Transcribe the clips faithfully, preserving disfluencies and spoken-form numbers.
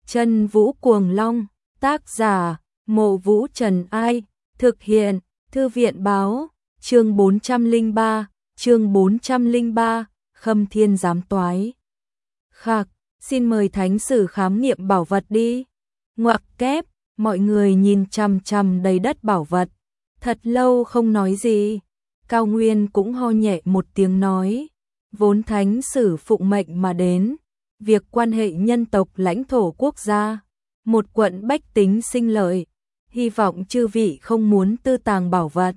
Chân Vũ Cuồng Long, tác giả, Mộ Vũ Trần Ai, thực hiện, Thư viện Báo, chương bốn trăm lẻ ba, chương bốn trăm lẻ ba, Khâm Thiên Giám Toái. Khạc, xin mời thánh sử khám nghiệm bảo vật đi. Ngoặc kép, mọi người nhìn chằm chằm đầy đất bảo vật. Thật lâu không nói gì. Cao Nguyên cũng ho nhẹ một tiếng nói. Vốn thánh sử phụng mệnh mà đến. Việc quan hệ nhân tộc lãnh thổ quốc gia. Một quận bách tính sinh lợi. Hy vọng chư vị không muốn tư tàng bảo vật.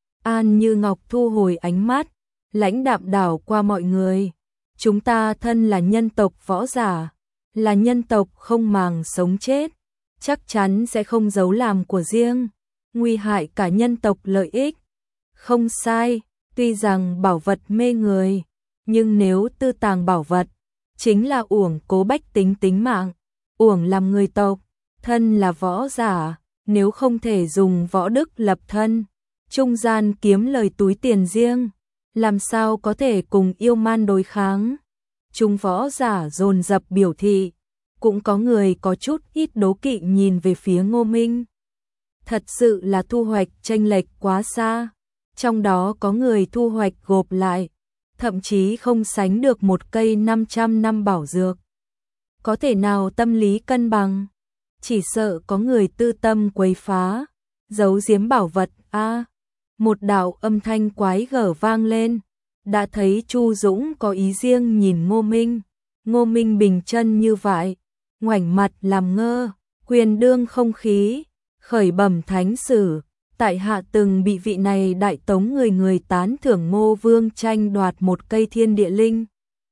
An Như Ngọc thu hồi ánh mắt. Lãnh đạm đảo qua mọi người. Chúng ta thân là nhân tộc võ giả. Là nhân tộc không màng sống chết. Chắc chắn sẽ không giấu làm của riêng. Nguy hại cả nhân tộc lợi ích. Không sai, tuy rằng bảo vật mê người, nhưng nếu tư tàng bảo vật, chính là uổng cố bách tính tính mạng, uổng làm người tộc, thân là võ giả, nếu không thể dùng võ đức lập thân, trung gian kiếm lời túi tiền riêng, làm sao có thể cùng yêu man đối kháng. Chúng võ giả dồn dập biểu thị, cũng có người có chút ít đố kỵ nhìn về phía Ngô Minh. Thật sự là thu hoạch chênh lệch quá xa. Trong đó có người thu hoạch gộp lại, thậm chí không sánh được một cây năm trăm năm bảo dược. Có thể nào tâm lý cân bằng? Chỉ sợ có người tư tâm quấy phá, giấu giếm bảo vật. A, à, một đạo âm thanh quái gở vang lên. Đã thấy Chu Dũng có ý riêng nhìn Ngô Minh. Ngô Minh bình chân như vậy, ngoảnh mặt làm ngơ, quyền đương không khí, khởi bẩm thánh sử. Tại hạ từng bị vị này đại tống người người tán thưởng Ngô Vương tranh đoạt một cây thiên địa linh.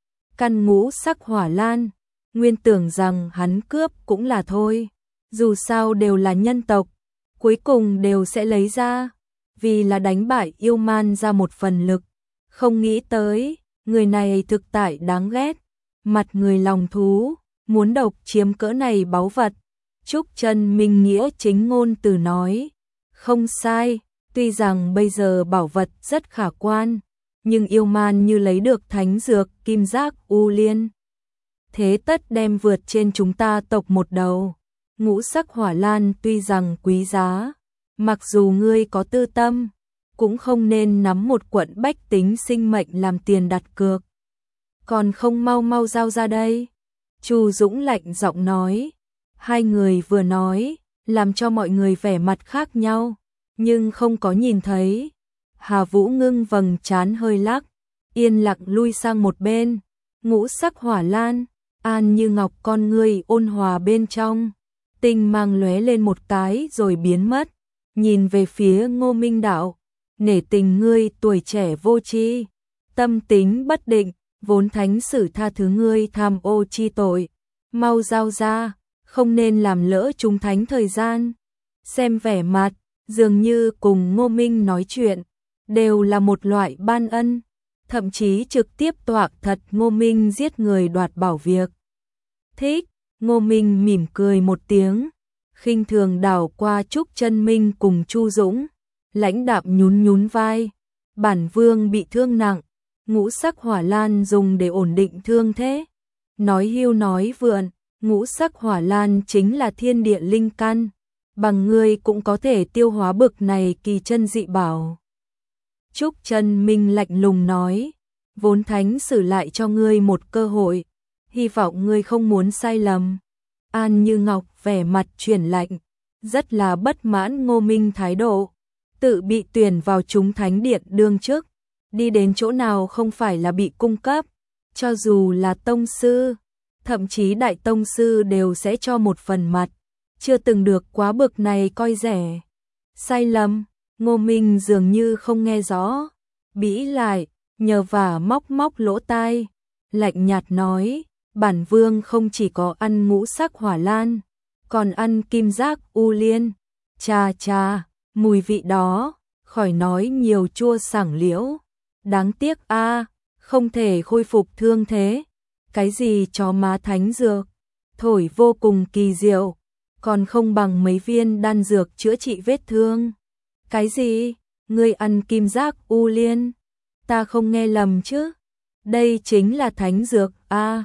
Căn ngũ sắc hỏa lan, nguyên tưởng rằng hắn cướp cũng là thôi. Dù sao đều là nhân tộc, cuối cùng đều sẽ lấy ra. Vì là đánh bại yêu man ra một phần lực. Không nghĩ tới, người này thực tại đáng ghét. Mặt người lòng thú, muốn độc chiếm cỡ này báu vật. Trúc Chân Minh nghĩa chính ngôn từ nói. Không sai, tuy rằng bây giờ bảo vật rất khả quan, nhưng yêu man như lấy được thánh dược kim giác u liên. Thế tất đem vượt trên chúng ta tộc một đầu. Ngũ sắc hỏa lan tuy rằng quý giá, mặc dù ngươi có tư tâm, cũng không nên nắm một quận bách tính sinh mệnh làm tiền đặt cược. Còn không mau mau giao ra đây. Chu Dũng lạnh giọng nói. Hai người vừa nói, làm cho mọi người vẻ mặt khác nhau, nhưng không có nhìn thấy. Hà Vũ Ngưng vầng trán hơi lắc, yên lặng lui sang một bên. Ngũ sắc hỏa lan, An Như Ngọc con ngươi ôn hòa bên trong, tinh mang lóe lên một cái rồi biến mất. Nhìn về phía Ngô Minh đạo, nể tình ngươi tuổi trẻ vô tri, tâm tính bất định, vốn thánh sử tha thứ ngươi tham ô chi tội, mau giao ra. Không nên làm lỡ chúng thánh thời gian. Xem vẻ mặt, dường như cùng Ngô Minh nói chuyện, đều là một loại ban ân, thậm chí trực tiếp tọa thật Ngô Minh giết người đoạt bảo việc. Thích, Ngô Minh mỉm cười một tiếng, khinh thường đảo qua Trúc Chân Minh cùng Chu Dũng, lãnh đạm nhún nhún vai. Bản vương bị thương nặng, ngũ sắc hỏa lan dùng để ổn định thương thế. Nói hưu nói vượn. Ngũ sắc hỏa lan chính là thiên địa linh căn, bằng ngươi cũng có thể tiêu hóa bực này kỳ chân dị bảo. Trúc Chân Minh lạnh lùng nói, vốn thánh sử lại cho ngươi một cơ hội, hy vọng ngươi không muốn sai lầm. An Như Ngọc vẻ mặt chuyển lạnh, rất là bất mãn Ngô Minh thái độ, tự bị tuyển vào chúng thánh điện đương chức, đi đến chỗ nào không phải là bị cung cấp, cho dù là tông sư. Thậm chí đại tông sư đều sẽ cho một phần mặt, chưa từng được quá bực này coi rẻ. Sai lầm, Ngô Minh dường như không nghe rõ, bĩ lại, nhờ vả móc móc lỗ tai, lạnh nhạt nói, bản vương không chỉ có ăn ngũ sắc hỏa lan, còn ăn kim giác u liên. Chà chà, mùi vị đó, khỏi nói nhiều chua sảng liễu. Đáng tiếc a, không thể khôi phục thương thế. Cái gì chó má thánh dược, thổi vô cùng kỳ diệu, còn không bằng mấy viên đan dược chữa trị vết thương. Cái gì? Ngươi ăn kim giác u liên? Ta không nghe lầm chứ? Đây chính là thánh dược a. À,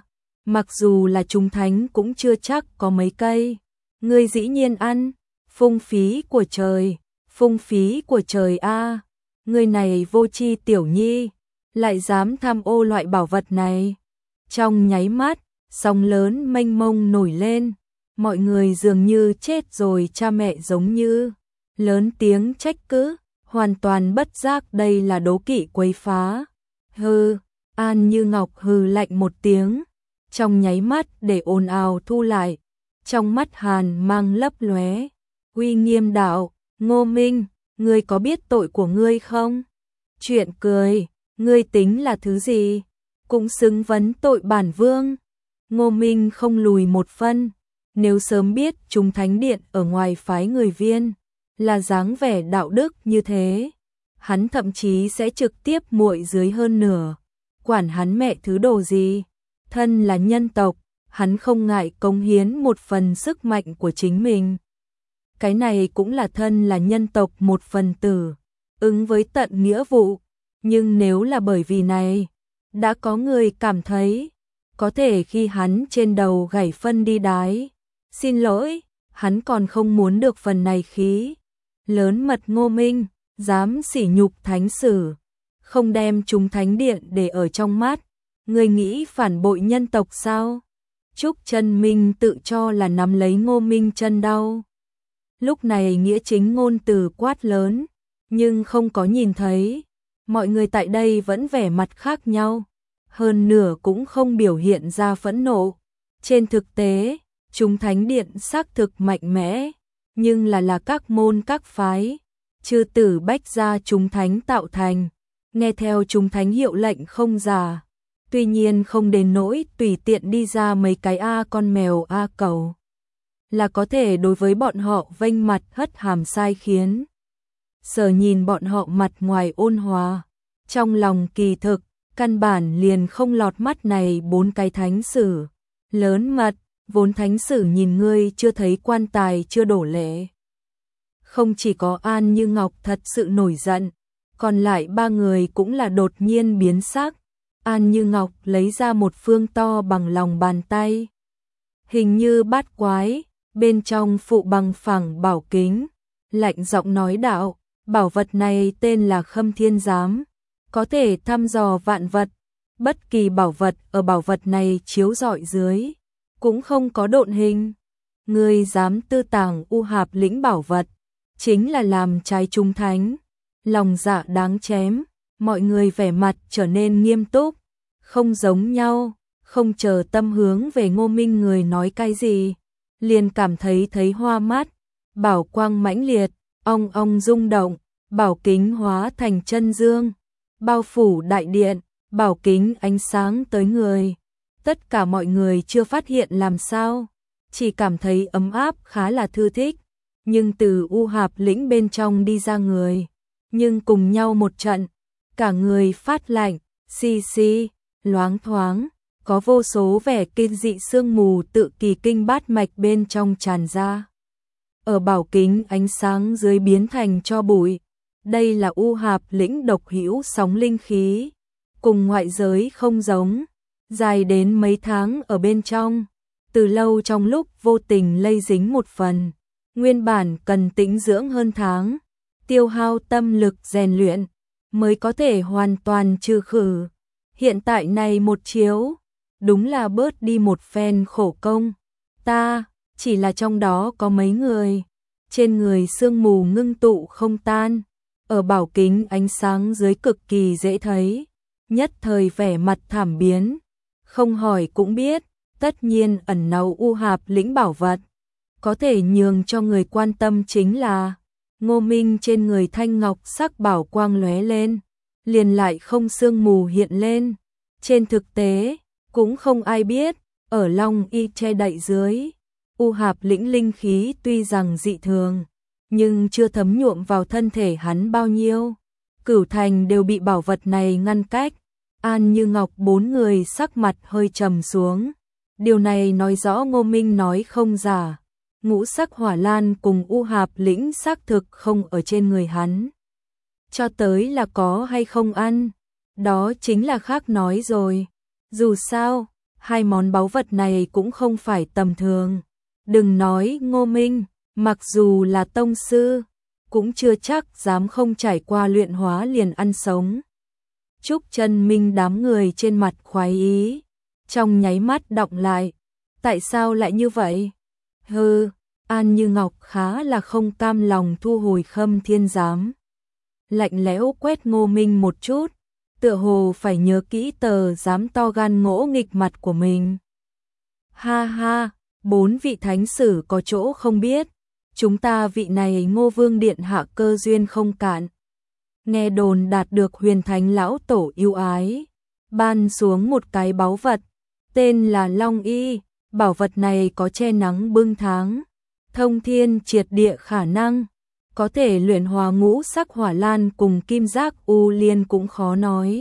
mặc dù là chúng thánh cũng chưa chắc có mấy cây. Ngươi dĩ nhiên ăn, phung phí của trời, phung phí của trời a, ngươi này vô tri tiểu nhi, lại dám tham ô loại bảo vật này. Trong nháy mắt, sóng lớn mênh mông nổi lên, mọi người dường như chết rồi cha mẹ giống như, lớn tiếng trách cứ, hoàn toàn bất giác đây là đố kỵ quấy phá. Hừ, An Như Ngọc hừ lạnh một tiếng, trong nháy mắt để ồn ào thu lại, trong mắt hàn mang lấp lóe, uy nghiêm đạo, Ngô Minh, ngươi có biết tội của ngươi không? Chuyện cười, ngươi tính là thứ gì? Cũng xứng vấn tội bản vương. Ngô Minh không lùi một phân, nếu sớm biết chúng thánh điện ở ngoài phái người Viên là dáng vẻ đạo đức như thế, hắn thậm chí sẽ trực tiếp muội dưới hơn nửa, quản hắn mẹ thứ đồ gì. Thân là nhân tộc, hắn không ngại cống hiến một phần sức mạnh của chính mình. Cái này cũng là thân là nhân tộc một phần tử, ứng với tận nghĩa vụ. Nhưng nếu là bởi vì này, đã có người cảm thấy, có thể khi hắn trên đầu gảy phân đi đái. Xin lỗi, hắn còn không muốn được phần này khí. Lớn mật Ngô Minh, dám sỉ nhục thánh sử, không đem chúng thánh điện để ở trong mắt. Người nghĩ phản bội nhân tộc sao? Trúc Chân Minh tự cho là nắm lấy Ngô Minh chân đau. Lúc này nghĩa chính ngôn từ quát lớn, nhưng không có nhìn thấy. Mọi người tại đây vẫn vẻ mặt khác nhau, hơn nửa cũng không biểu hiện ra phẫn nộ. Trên thực tế, chúng thánh điện xác thực mạnh mẽ, nhưng là là các môn các phái, chư tử bách gia chúng thánh tạo thành, nghe theo chúng thánh hiệu lệnh không giả. Tuy nhiên không đến nỗi tùy tiện đi ra mấy cái a con mèo a cầu, là có thể đối với bọn họ vênh mặt hất hàm sai khiến. Sở nhìn bọn họ mặt ngoài ôn hòa, trong lòng kỳ thực, căn bản liền không lọt mắt này bốn cái thánh sử. Lớn mật, vốn thánh sử nhìn ngươi chưa thấy quan tài chưa đổ lệ. Không chỉ có An Như Ngọc thật sự nổi giận, còn lại ba người cũng là đột nhiên biến sắc. An Như Ngọc lấy ra một phương to bằng lòng bàn tay, hình như bát quái, bên trong phụ bằng phẳng bảo kính, lạnh giọng nói đạo, bảo vật này tên là Khâm Thiên Giám, có thể thăm dò vạn vật, bất kỳ bảo vật ở bảo vật này chiếu rọi dưới, cũng không có độn hình. Ngươi dám tư tàng u hạp lĩnh bảo vật, chính là làm trái chúng thánh, lòng dạ đáng chém. Mọi người vẻ mặt trở nên nghiêm túc, không giống nhau, không chờ tâm hướng về Ngô Minh người nói cái gì, liền cảm thấy thấy hoa mắt, bảo quang mãnh liệt, ong ong rung động, bảo kính hóa thành chân dương, bao phủ đại điện, bảo kính ánh sáng tới người. Tất cả mọi người chưa phát hiện làm sao, chỉ cảm thấy ấm áp khá là thư thích, nhưng từ u hạp lĩnh bên trong đi ra người, nhưng cùng nhau một trận, cả người phát lạnh, xì xì, loáng thoáng, có vô số vẻ kinh dị sương mù tự kỳ kinh bát mạch bên trong tràn ra. Ở bảo kính ánh sáng dưới biến thành cho bụi, đây là u hạp lĩnh độc hữu sóng linh khí, cùng ngoại giới không giống, dài đến mấy tháng ở bên trong, từ lâu trong lúc vô tình lây dính một phần, nguyên bản cần tĩnh dưỡng hơn tháng, tiêu hao tâm lực rèn luyện, mới có thể hoàn toàn trừ khử. Hiện tại này một chiếu, đúng là bớt đi một phen khổ công. Ta, chỉ là trong đó có mấy người, trên người sương mù ngưng tụ không tan, ở bảo kính ánh sáng dưới cực kỳ dễ thấy, nhất thời vẻ mặt thảm biến, không hỏi cũng biết, tất nhiên ẩn náu u hạp lĩnh bảo vật, có thể nhường cho người quan tâm chính là Ngô Minh trên người thanh ngọc sắc bảo quang lóe lên, liền lại không sương mù hiện lên. Trên thực tế, cũng không ai biết, ở Long Y che đậy dưới, u hạp lĩnh linh khí tuy rằng dị thường, nhưng chưa thấm nhuộm vào thân thể hắn bao nhiêu. Cửu thành đều bị bảo vật này ngăn cách. An Như Ngọc bốn người sắc mặt hơi trầm xuống. Điều này nói rõ Ngô Minh nói không giả. Ngũ sắc hỏa lan cùng u hạp lĩnh xác thực không ở trên người hắn. Cho tới là có hay không ăn, đó chính là khác nói rồi. Dù sao, hai món báu vật này cũng không phải tầm thường. Đừng nói Ngô Minh, mặc dù là tông sư, cũng chưa chắc dám không trải qua luyện hóa liền ăn sống. Trúc Chân Minh đám người trên mặt khoái ý, trong nháy mắt đọng lại. Tại sao lại như vậy? Hừ, An Như Ngọc khá là không cam lòng thu hồi Khâm Thiên Giám. Lạnh lẽo quét Ngô Minh một chút, tựa hồ phải nhớ kỹ tờ giám to gan ngỗ nghịch mặt của mình. Ha ha, bốn vị thánh sử có chỗ không biết, chúng ta vị này Ngô Vương điện hạ cơ duyên không cạn. Nghe đồn đạt được Huyền Thánh lão tổ yêu ái, ban xuống một cái báu vật, tên là Long Y, bảo vật này có che nắng bưng tháng, thông thiên triệt địa khả năng, có thể luyện hóa ngũ sắc hỏa lan cùng kim giác u liên cũng khó nói.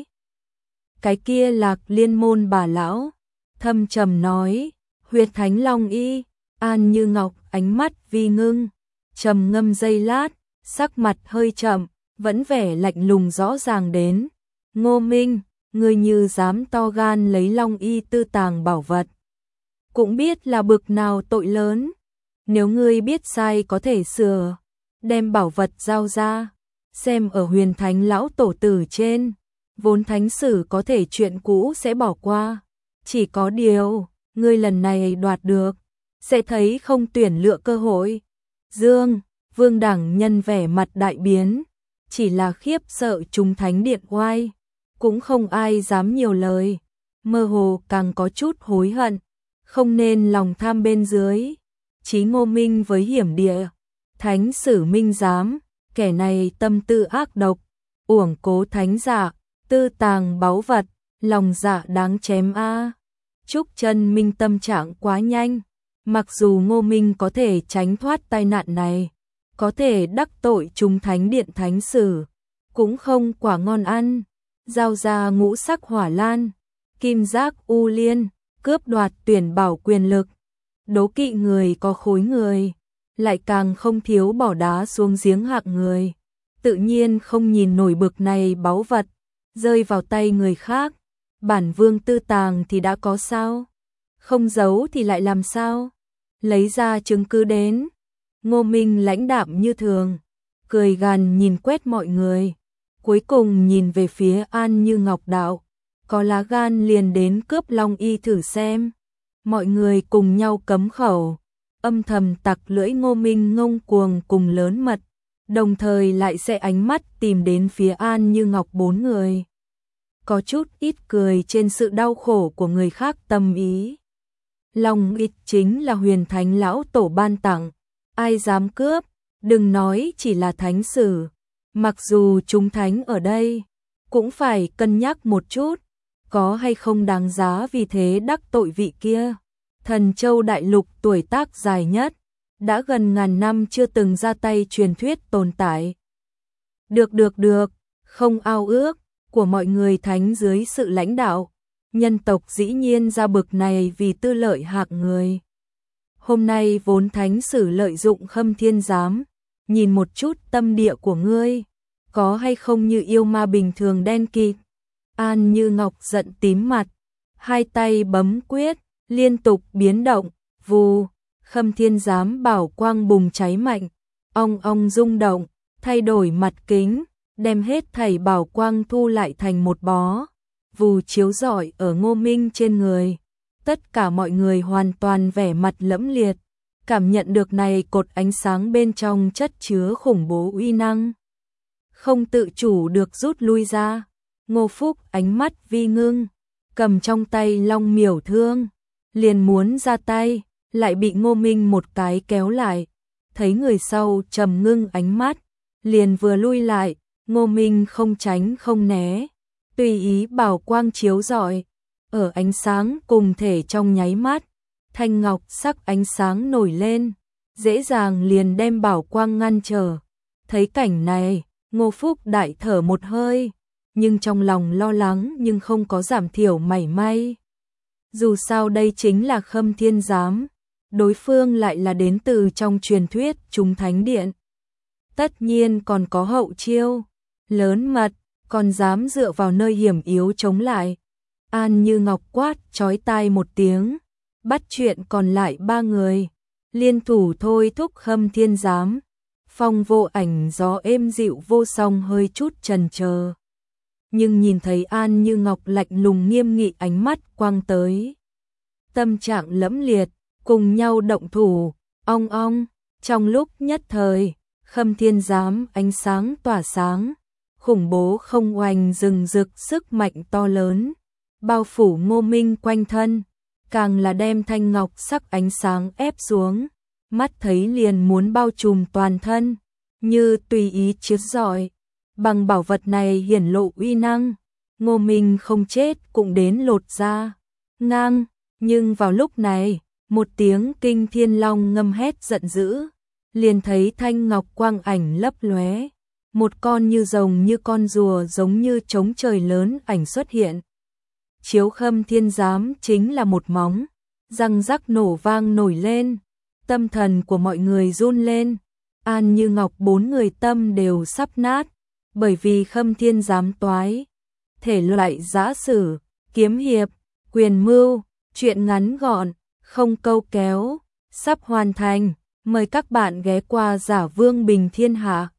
Cái kia Lạc Liên môn bà lão, thâm trầm nói, Huyết Thánh Long Y. An Như Ngọc ánh mắt vi ngưng, trầm ngâm giây lát, sắc mặt hơi chậm, vẫn vẻ lạnh lùng rõ ràng đến. Ngô Minh, ngươi như dám to gan lấy Long Y tư tàng bảo vật, cũng biết là bực nào tội lớn. Nếu ngươi biết sai có thể sửa, đem bảo vật giao ra, xem ở Huyền Thánh lão tổ tử trên, vốn thánh sử có thể chuyện cũ sẽ bỏ qua. Chỉ có điều, ngươi lần này đoạt được, sẽ thấy không tuyển lựa cơ hội. Dương, Vương đẳng nhân vẻ mặt đại biến, chỉ là khiếp sợ chúng thánh điện oai, cũng không ai dám nhiều lời, mơ hồ càng có chút hối hận, không nên lòng tham bên dưới. Chí Ngô Minh với hiểm địa, thánh sử minh giám, kẻ này tâm tư ác độc, uổng cố thánh giả, tư tàng báu vật, lòng dạ đáng chém a. Trúc Chân Minh tâm trạng quá nhanh, mặc dù Ngô Minh có thể tránh thoát tai nạn này, có thể đắc tội chúng thánh điện thánh sử, cũng không quả ngon ăn. Giao ra ngũ sắc hỏa lan, kim giác u liên, cướp đoạt tuyển bảo quyền lực, đố kỵ người có khối người, lại càng không thiếu bỏ đá xuống giếng hạng người, tự nhiên không nhìn nổi bực này báu vật rơi vào tay người khác. Bản vương tư tàng thì đã có sao, không giấu thì lại làm sao, lấy ra chứng cứ đến. Ngô Minh lãnh đạm như thường, cười gằn nhìn quét mọi người, cuối cùng nhìn về phía An Như Ngọc đạo, có lá gan liền đến cướp Long Y thử xem. Mọi người cùng nhau cấm khẩu, âm thầm tặc lưỡi Ngô Minh ngông cuồng cùng lớn mật, đồng thời lại sẽ ánh mắt tìm đến phía An Như Ngọc bốn người, có chút ít cười trên sự đau khổ của người khác tâm ý. Long Y chính là Huyền Thánh lão tổ ban tặng, ai dám cướp, đừng nói chỉ là thánh sử, mặc dù chúng thánh ở đây, cũng phải cân nhắc một chút, có hay không đáng giá vì thế đắc tội vị kia. Thần Châu đại lục tuổi tác dài nhất, đã gần ngàn năm chưa từng ra tay truyền thuyết tồn tại. Được được được, không ao ước, của mọi người thánh dưới sự lãnh đạo, nhân tộc dĩ nhiên ra bực này vì tư lợi hạng người. Hôm nay vốn thánh sử lợi dụng Khâm Thiên Giám, nhìn một chút tâm địa của ngươi, có hay không như yêu ma bình thường đen kịt. An Như Ngọc giận tím mặt, hai tay bấm quyết, liên tục biến động, vù, Khâm Thiên Giám bảo quang bùng cháy mạnh, ong ong rung động, thay đổi mặt kính, đem hết thảy bảo quang thu lại thành một bó, vù chiếu rọi ở Ngô Minh trên người. Tất cả mọi người hoàn toàn vẻ mặt lẫm liệt, cảm nhận được này cột ánh sáng bên trong chất chứa khủng bố uy năng, không tự chủ được rút lui ra. Ngô Phúc ánh mắt vi ngưng, cầm trong tay long miểu thương, liền muốn ra tay, lại bị Ngô Minh một cái kéo lại. Thấy người sau trầm ngưng ánh mắt, liền vừa lui lại. Ngô Minh không tránh không né, tùy ý bảo quang chiếu rọi, ở ánh sáng cùng thể trong nháy mắt, thanh ngọc sắc ánh sáng nổi lên, dễ dàng liền đem bảo quang ngăn trở. Thấy cảnh này, Ngô Phúc đại thở một hơi, nhưng trong lòng lo lắng nhưng không có giảm thiểu mảy may. Dù sao đây chính là Khâm Thiên Giám, đối phương lại là đến từ trong truyền thuyết chúng thánh điện. Tất nhiên còn có hậu chiêu, lớn mật, còn dám dựa vào nơi hiểm yếu chống lại. An Như Ngọc quát chói tai một tiếng, bắt chuyện còn lại ba người, liên thủ thôi thúc Khâm Thiên Giám. Phong Vô Ảnh gió êm dịu vô song hơi chút chần chờ, nhưng nhìn thấy An Như Ngọc lạnh lùng nghiêm nghị ánh mắt quang tới, tâm trạng lẫm liệt, cùng nhau động thủ, ong ong, trong lúc nhất thời, Khâm Thiên Giám ánh sáng tỏa sáng, khủng bố không oanh rừng rực sức mạnh to lớn, bao phủ Ngô Minh quanh thân, càng là đem thanh ngọc sắc ánh sáng ép xuống, mắt thấy liền muốn bao trùm toàn thân, như tùy ý chiếu rọi. Bằng bảo vật này hiển lộ uy năng, Ngô Minh không chết cũng đến lột da, ngang, nhưng vào lúc này, một tiếng kinh thiên long ngâm hét giận dữ, liền thấy thanh ngọc quang ảnh lấp lóe, một con như rồng như con rùa giống như trống trời lớn ảnh xuất hiện. Chiếu Khâm Thiên Giám chính là một móng, răng rắc nổ vang nổi lên, tâm thần của mọi người run lên, An Như Ngọc bốn người tâm đều sắp nát, bởi vì Khâm Thiên Giám toái, thể loại giã sử, kiếm hiệp, quyền mưu, chuyện ngắn gọn, không câu kéo, sắp hoàn thành, mời các bạn ghé qua Giả Vương Bình Thiên Hạ.